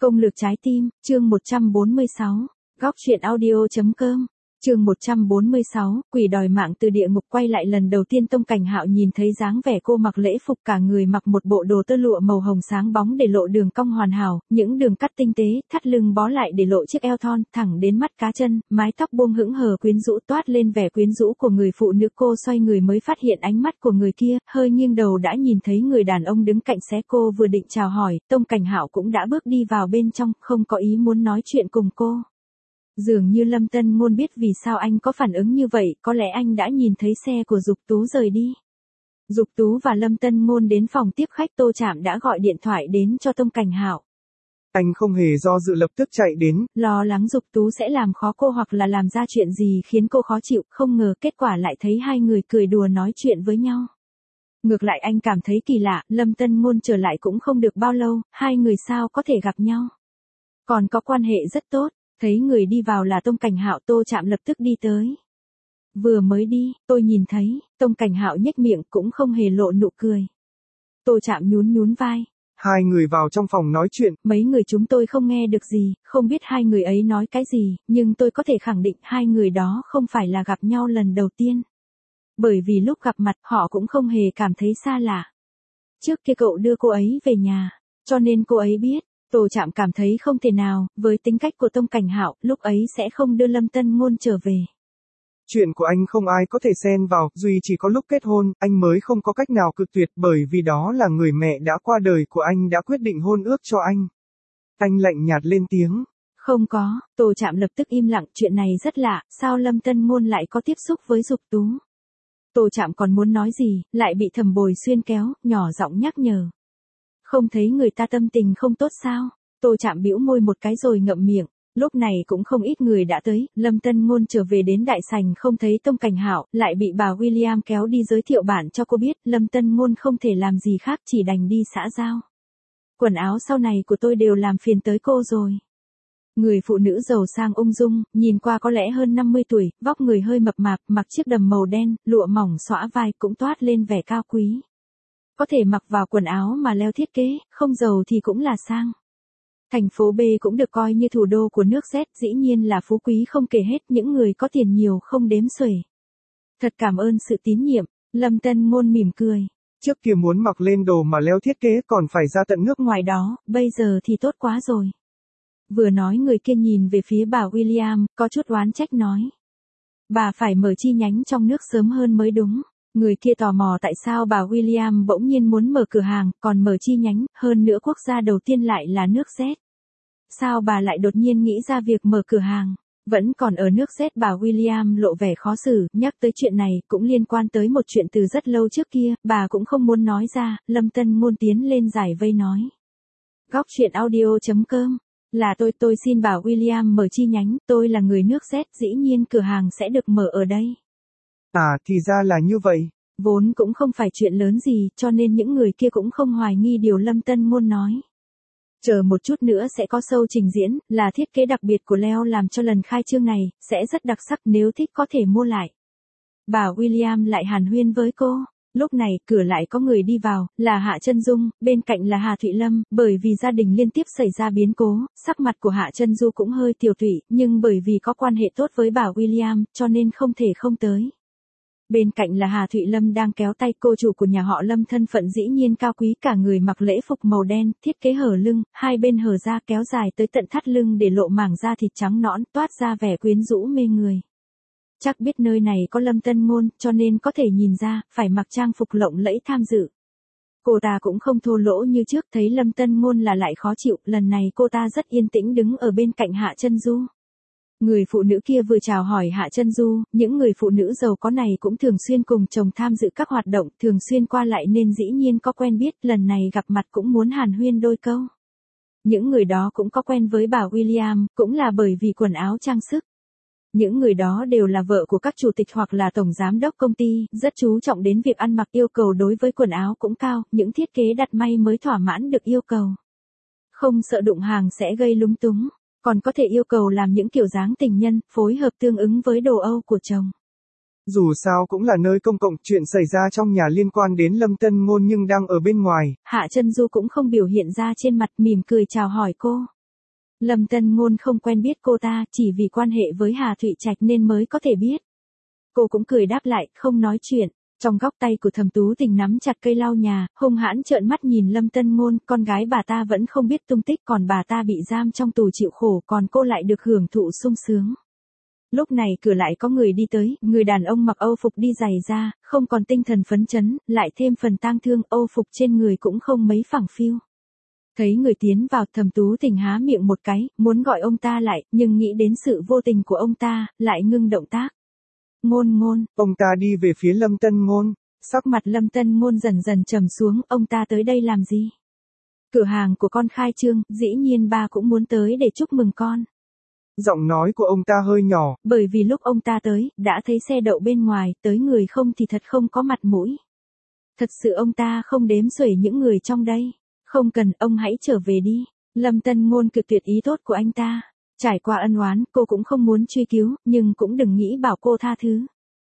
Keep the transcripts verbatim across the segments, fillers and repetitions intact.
Công lược trái tim, chương một trăm bốn mươi sáu, góc truyện audio.com, chương một trăm bốn mươi sáu, quỷ đòi mạng từ địa ngục quay lại lần đầu tiên Tông Cảnh Hạo nhìn thấy dáng vẻ cô mặc lễ phục cả người mặc một bộ đồ tơ lụa màu hồng sáng bóng để lộ đường cong hoàn hảo, những đường cắt tinh tế, thắt lưng bó lại để lộ chiếc eo thon, thẳng đến mắt cá chân, mái tóc buông hững hờ quyến rũ toát lên vẻ quyến rũ của người phụ nữ. Cô xoay người mới phát hiện ánh mắt của người kia, hơi nghiêng đầu đã nhìn thấy người đàn ông đứng cạnh xé cô vừa định chào hỏi, Tông Cảnh Hạo cũng đã bước đi vào bên trong, không có ý muốn nói chuyện cùng cô. Dường như Lâm Tân Ngôn biết vì sao anh có phản ứng như vậy, có lẽ anh đã nhìn thấy xe của Dục Tú rời đi. Dục Tú và Lâm Tân Ngôn đến phòng tiếp khách, Tô Trạm đã gọi điện thoại đến cho Tông Cảnh Hạo. Anh không hề do dự lập tức chạy đến. Lo lắng Dục Tú sẽ làm khó cô hoặc là làm ra chuyện gì khiến cô khó chịu, không ngờ kết quả lại thấy hai người cười đùa nói chuyện với nhau. Ngược lại anh cảm thấy kỳ lạ, Lâm Tân Ngôn trở lại cũng không được bao lâu, hai người sao có thể gặp nhau. Còn có quan hệ rất tốt. Thấy người đi vào là Tông Cảnh Hạo, Tô Trạm lập tức đi tới. Vừa mới đi, tôi nhìn thấy, Tông Cảnh Hạo nhếch miệng cũng không hề lộ nụ cười. Tô Trạm nhún nhún vai. Hai người vào trong phòng nói chuyện. Mấy người chúng tôi không nghe được gì, không biết hai người ấy nói cái gì, nhưng tôi có thể khẳng định hai người đó không phải là gặp nhau lần đầu tiên. Bởi vì lúc gặp mặt họ cũng không hề cảm thấy xa lạ. Trước kia cậu đưa cô ấy về nhà, cho nên cô ấy biết. Tô Trạm cảm thấy không thể nào, với tính cách của Tông Cảnh Hạo, lúc ấy sẽ không đưa Lâm Tân Ngôn trở về. Chuyện của anh không ai có thể xen vào, duy chỉ có lúc kết hôn, anh mới không có cách nào cự tuyệt, bởi vì đó là người mẹ đã qua đời của anh đã quyết định hôn ước cho anh. Anh lạnh nhạt lên tiếng. Không có, Tô Trạm lập tức im lặng, chuyện này rất lạ, sao Lâm Tân Ngôn lại có tiếp xúc với Dục Tú. Tô Trạm còn muốn nói gì, lại bị Thẩm Bồi Xuyên kéo, nhỏ giọng nhắc nhở. Không thấy người ta tâm tình không tốt sao? Tô Trạm bĩu môi một cái rồi ngậm miệng. Lúc này cũng không ít người đã tới, Lâm Tân Ngôn trở về đến đại sảnh không thấy Tông Cảnh Hạo, lại bị bà William kéo đi giới thiệu bản cho cô biết, Lâm Tân Ngôn không thể làm gì khác chỉ đành đi xã giao. Quần áo sau này của tôi đều làm phiền tới cô rồi. Người phụ nữ giàu sang ung dung, nhìn qua có lẽ hơn năm mươi tuổi, vóc người hơi mập mạp, mặc chiếc đầm màu đen, lụa mỏng xõa vai cũng toát lên vẻ cao quý. Có thể mặc vào quần áo mà leo thiết kế, không giàu thì cũng là sang. Thành phố B cũng được coi như thủ đô của nước Z, dĩ nhiên là phú quý không kể hết, những người có tiền nhiều không đếm xuể. Thật cảm ơn sự tín nhiệm, Lâm Tân Ngôn mỉm cười. Trước kia muốn mặc lên đồ mà leo thiết kế còn phải ra tận nước ngoài đó, bây giờ thì tốt quá rồi. Vừa nói người kia nhìn về phía bà William, có chút oán trách nói. Bà phải mở chi nhánh trong nước sớm hơn mới đúng. Người kia tò mò tại sao bà William bỗng nhiên muốn mở cửa hàng, còn mở chi nhánh, hơn nữa quốc gia đầu tiên lại là nước Z. Sao bà lại đột nhiên nghĩ ra việc mở cửa hàng? Vẫn còn ở nước Z, bà William lộ vẻ khó xử, nhắc tới chuyện này, cũng liên quan tới một chuyện từ rất lâu trước kia, bà cũng không muốn nói ra, Lâm Tân Ngôn tiến lên giải vây nói. Góc truyện audio.com, là tôi, tôi xin bà William mở chi nhánh, tôi là người nước Z, dĩ nhiên cửa hàng sẽ được mở ở đây. À, thì ra là như vậy. Vốn cũng không phải chuyện lớn gì, cho nên những người kia cũng không hoài nghi điều Lâm Tân Ngôn nói. Chờ một chút nữa sẽ có show trình diễn, là thiết kế đặc biệt của Leo làm cho lần khai trương này, sẽ rất đặc sắc, nếu thích có thể mua lại. Bà William lại hàn huyên với cô. Lúc này, cửa lại có người đi vào, là Hạ Chân Dung, bên cạnh là Hà Thụy Lâm, bởi vì gia đình liên tiếp xảy ra biến cố, sắc mặt của Hạ Chân Du cũng hơi tiều tụy, nhưng bởi vì có quan hệ tốt với bà William, cho nên không thể không tới. Bên cạnh là Hà Thụy Lâm đang kéo tay cô chủ của nhà họ Lâm, thân phận dĩ nhiên cao quý, cả người mặc lễ phục màu đen, thiết kế hở lưng, hai bên hở ra kéo dài tới tận thắt lưng để lộ mảng da thịt trắng nõn, toát ra vẻ quyến rũ mê người. Chắc biết nơi này có Lâm Tân Ngôn, cho nên có thể nhìn ra, phải mặc trang phục lộng lẫy tham dự. Cô ta cũng không thô lỗ như trước, thấy Lâm Tân Ngôn là lại khó chịu, lần này cô ta rất yên tĩnh đứng ở bên cạnh Hạ Chân Du. Người phụ nữ kia vừa chào hỏi Hạ Chân Du, những người phụ nữ giàu có này cũng thường xuyên cùng chồng tham dự các hoạt động, thường xuyên qua lại nên dĩ nhiên có quen biết, lần này gặp mặt cũng muốn hàn huyên đôi câu. Những người đó cũng có quen với bà William, cũng là bởi vì quần áo trang sức. Những người đó đều là vợ của các chủ tịch hoặc là tổng giám đốc công ty, rất chú trọng đến việc ăn mặc, yêu cầu đối với quần áo cũng cao, những thiết kế đặt may mới thỏa mãn được yêu cầu. Không sợ đụng hàng sẽ gây lúng túng. Còn có thể yêu cầu làm những kiểu dáng tình nhân, phối hợp tương ứng với đồ Âu của chồng. Dù sao cũng là nơi công cộng, chuyện xảy ra trong nhà liên quan đến Lâm Tân Ngôn nhưng đang ở bên ngoài. Hạ Chân Du cũng không biểu hiện ra trên mặt, mỉm cười chào hỏi cô. Lâm Tân Ngôn không quen biết cô ta, chỉ vì quan hệ với Hà Thụy Trạch nên mới có thể biết. Cô cũng cười đáp lại, không nói chuyện. Trong góc tay của Thẩm Tú Tình nắm chặt cây lau nhà, hung hãn trợn mắt nhìn Lâm Tân Ngôn, con gái bà ta vẫn không biết tung tích, còn bà ta bị giam trong tù chịu khổ, còn cô lại được hưởng thụ sung sướng. Lúc này cửa lại có người đi tới, người đàn ông mặc âu phục đi giày ra, không còn tinh thần phấn chấn, lại thêm phần tang thương, âu phục trên người cũng không mấy phẳng phiu. Thấy người tiến vào, Thẩm Tú Tình há miệng một cái, muốn gọi ông ta lại, nhưng nghĩ đến sự vô tình của ông ta, lại ngưng động tác. Ngôn Ngôn, ông ta đi về phía Lâm Tân Ngôn. Sắc mặt Lâm Tân Ngôn dần dần trầm xuống, ông ta tới đây làm gì? Cửa hàng của con khai trương, dĩ nhiên ba cũng muốn tới để chúc mừng con. Giọng nói của ông ta hơi nhỏ. Bởi vì lúc ông ta tới, đã thấy xe đậu bên ngoài, tới người không thì thật không có mặt mũi. Thật sự ông ta không đếm xuể những người trong đây. Không cần, ông hãy trở về đi. Lâm Tân Ngôn cực tuyệt ý tốt của anh ta. Trải qua ân oán, cô cũng không muốn truy cứu, nhưng cũng đừng nghĩ bảo cô tha thứ.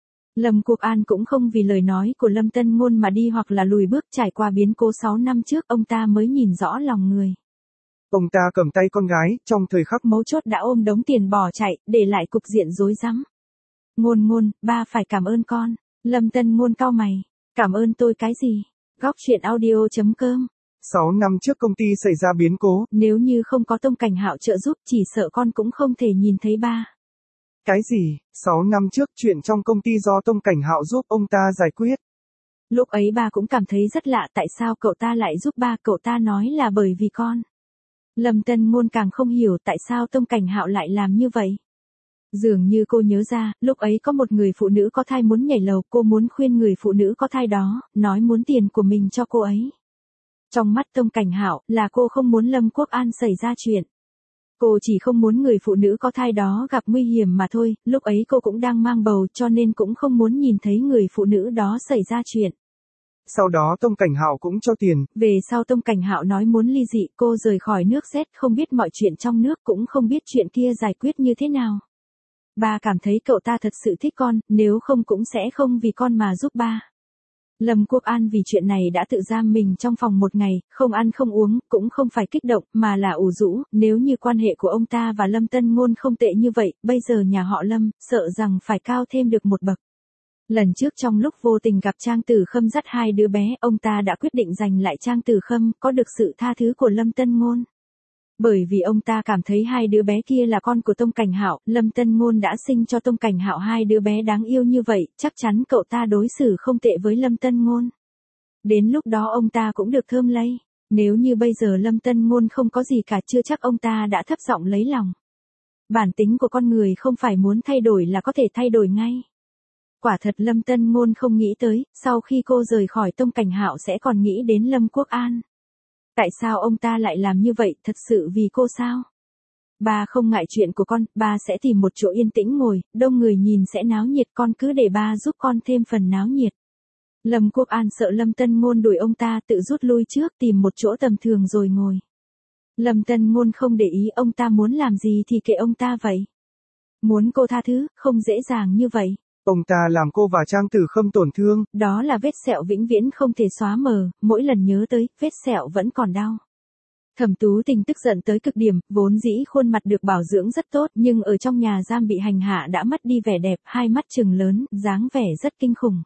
Lâm Quốc An cũng không vì lời nói của Lâm Tân Ngôn mà đi hoặc là lùi bước, trải qua biến cố sáu năm trước, ông ta mới nhìn rõ lòng người. Ông ta cầm tay con gái, trong thời khắc mấu chốt đã ôm đống tiền bỏ chạy, để lại cục diện rối rắm. Ngôn Ngôn, ba phải cảm ơn con. Lâm Tân Ngôn cau mày. Cảm ơn tôi cái gì? Góc truyện audio chấm com. Sáu năm trước công ty xảy ra biến cố. Nếu như không có Tông Cảnh Hạo trợ giúp, chỉ sợ con cũng không thể nhìn thấy ba. Cái gì? Sáu năm trước chuyện trong công ty do Tông Cảnh Hạo giúp ông ta giải quyết. Lúc ấy ba cũng cảm thấy rất lạ, tại sao cậu ta lại giúp ba, cậu ta nói là bởi vì con. Lâm Tân Ngôn càng không hiểu tại sao Tông Cảnh Hạo lại làm như vậy. Dường như cô nhớ ra, lúc ấy có một người phụ nữ có thai muốn nhảy lầu, cô muốn khuyên người phụ nữ có thai đó, nói muốn tiền của mình cho cô ấy. Trong mắt Tông Cảnh Hạo, là cô không muốn Lâm Quốc An xảy ra chuyện. Cô chỉ không muốn người phụ nữ có thai đó gặp nguy hiểm mà thôi, lúc ấy cô cũng đang mang bầu cho nên cũng không muốn nhìn thấy người phụ nữ đó xảy ra chuyện. Sau đó Tông Cảnh Hạo cũng cho tiền. Về sau Tông Cảnh Hạo nói muốn ly dị, cô rời khỏi nước Z, không biết mọi chuyện trong nước, cũng không biết chuyện kia giải quyết như thế nào. Ba cảm thấy cậu ta thật sự thích con, nếu không cũng sẽ không vì con mà giúp ba. Lâm Quốc An vì chuyện này đã tự giam mình trong phòng một ngày, không ăn không uống, cũng không phải kích động, mà là ủ rũ, nếu như quan hệ của ông ta và Lâm Tân Ngôn không tệ như vậy, bây giờ nhà họ Lâm, sợ rằng phải cao thêm được một bậc. Lần trước trong lúc vô tình gặp Trang Tử Khâm dắt hai đứa bé, ông ta đã quyết định giành lại Trang Tử Khâm, có được sự tha thứ của Lâm Tân Ngôn. Bởi vì ông ta cảm thấy hai đứa bé kia là con của Tông Cảnh Hạo, Lâm Tân Ngôn đã sinh cho Tông Cảnh Hạo hai đứa bé đáng yêu như vậy, chắc chắn cậu ta đối xử không tệ với Lâm Tân Ngôn. Đến lúc đó ông ta cũng được thơm lây. Nếu như bây giờ Lâm Tân Ngôn không có gì cả, chưa chắc ông ta đã thấp giọng lấy lòng. Bản tính của con người không phải muốn thay đổi là có thể thay đổi ngay. Quả thật Lâm Tân Ngôn không nghĩ tới, sau khi cô rời khỏi Tông Cảnh Hạo sẽ còn nghĩ đến Lâm Quốc An. Tại sao ông ta lại làm như vậy, thật sự vì cô sao? Ba không ngại chuyện của con, ba sẽ tìm một chỗ yên tĩnh ngồi, đông người nhìn sẽ náo nhiệt, con cứ để ba giúp con thêm phần náo nhiệt. Lâm Quốc An sợ Lâm Tân Ngôn đuổi ông ta, tự rút lui trước, tìm một chỗ tầm thường rồi ngồi. Lâm Tân Ngôn không để ý, ông ta muốn làm gì thì kệ ông ta vậy. Muốn cô tha thứ, không dễ dàng như vậy. Ông ta làm cô và Trang Tử Khâm tổn thương. Đó là vết sẹo vĩnh viễn không thể xóa mờ, mỗi lần nhớ tới, vết sẹo vẫn còn đau. Thẩm Tú Tình tức giận tới cực điểm, vốn dĩ khuôn mặt được bảo dưỡng rất tốt, nhưng ở trong nhà giam bị hành hạ đã mất đi vẻ đẹp, hai mắt trừng lớn, dáng vẻ rất kinh khủng.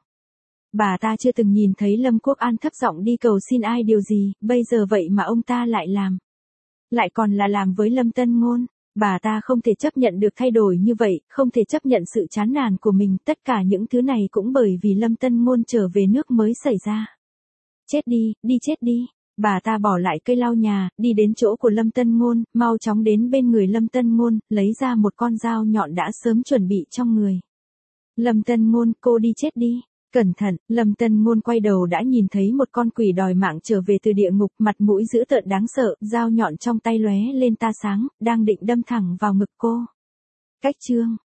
Bà ta chưa từng nhìn thấy Lâm Quốc An thấp giọng đi cầu xin ai điều gì, bây giờ vậy mà ông ta lại làm. Lại còn là làm với Lâm Tân Ngôn. Bà ta không thể chấp nhận được thay đổi như vậy, không thể chấp nhận sự chán nản của mình, tất cả những thứ này cũng bởi vì Lâm Tân Ngôn trở về nước mới xảy ra. Chết đi, đi chết đi. Bà ta bỏ lại cây lau nhà, đi đến chỗ của Lâm Tân Ngôn, mau chóng đến bên người Lâm Tân Ngôn, lấy ra một con dao nhọn đã sớm chuẩn bị trong người. Lâm Tân Ngôn, cô đi chết đi. Cẩn thận, Lâm Tân Ngôn quay đầu đã nhìn thấy một con quỷ đòi mạng trở về từ địa ngục, mặt mũi dữ tợn đáng sợ, dao nhọn trong tay lóe lên tia sáng, đang định đâm thẳng vào ngực cô. Cách chương